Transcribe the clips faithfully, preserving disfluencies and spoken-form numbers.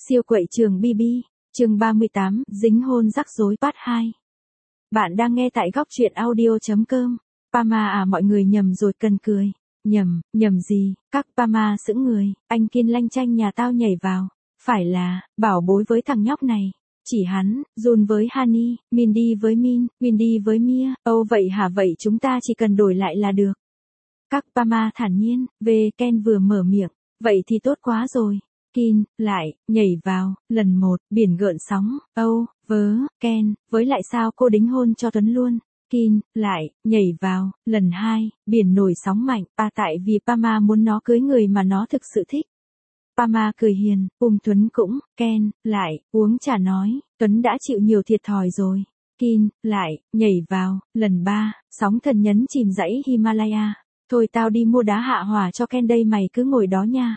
Siêu quậy trường bi bi, chương ba mươi tám, dính hôn rắc rối part hai. Bạn đang nghe tại góc truyện audio chấm com. Pama à, mọi người nhầm rồi cần cười. Nhầm, nhầm gì, các Pama sững người, anh Kiên lanh chanh nhà tao nhảy vào. Phải là, bảo bối với thằng nhóc này. Chỉ hắn, Jun với Hani, Mindy với Min, Mindy với Mia. Âu vậy hả, vậy chúng ta chỉ cần đổi lại là được. Các Pama thản nhiên, về Ken vừa mở miệng. Vậy thì tốt quá rồi. Kin, lại, nhảy vào, lần một, biển gợn sóng, âu, vớ, Ken, với lại sao cô đính hôn cho Tuấn luôn. Kin, lại, nhảy vào, lần hai, biển nổi sóng mạnh, à tại vì Pama muốn nó cưới người mà nó thực sự thích. Pama cười hiền, ôm Tuấn cũng, Ken, lại, uống trà nói, Tuấn đã chịu nhiều thiệt thòi rồi. Kin, lại, nhảy vào, lần ba, sóng thần nhấn chìm dãy Himalaya. Thôi tao đi mua đá hạ hỏa cho Ken đây, mày cứ ngồi đó nha.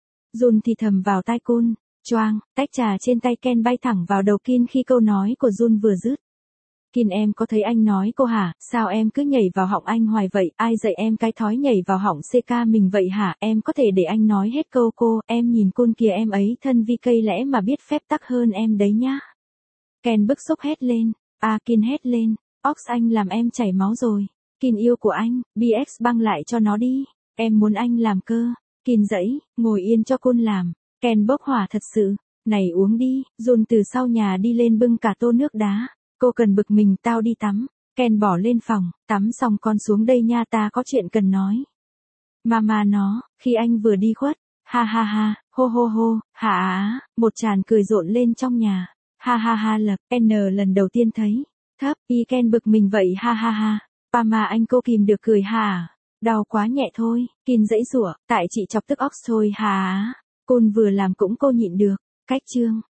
Jun thì thầm vào tai Kun, choang, tách trà trên tay Ken bay thẳng vào đầu Kin khi câu nói của Jun vừa dứt. Kin, em có thấy anh nói cô hả, sao em cứ nhảy vào họng anh hoài vậy, ai dạy em cái thói nhảy vào họng xê ca mình vậy hả, em có thể để anh nói hết câu cô, em nhìn Kun kìa, em ấy thân vi cây lẽ mà biết phép tắc hơn em đấy nhá. Ken bức xúc hét lên, à Kin hét lên, Ox anh làm em chảy máu rồi, Kin yêu của anh, bê ích băng lại cho nó đi, em muốn anh làm cơ. Kin dãy, ngồi yên cho Kun làm. Ken bốc hỏa thật sự. Này uống đi, Jun từ sau nhà đi lên bưng cả tô nước đá. Cô cần bực mình, tao đi tắm. Ken bỏ lên phòng, tắm xong con xuống đây nha, ta có chuyện cần nói. Mama nó, khi anh vừa đi khuất, ha ha ha, hô hô hô, hả á, một tràng cười rộn lên trong nhà. Ha ha ha, lập, N lần đầu tiên thấy. Thấp, y Ken bực mình vậy, ha ha ha. Pama anh, cô kìm được cười hả? Đau quá nhẹ thôi, Kin dãy rủa, tại chị chọc tức Ox thôi hả? Kun vừa làm cũng cô nhịn được. Cách chương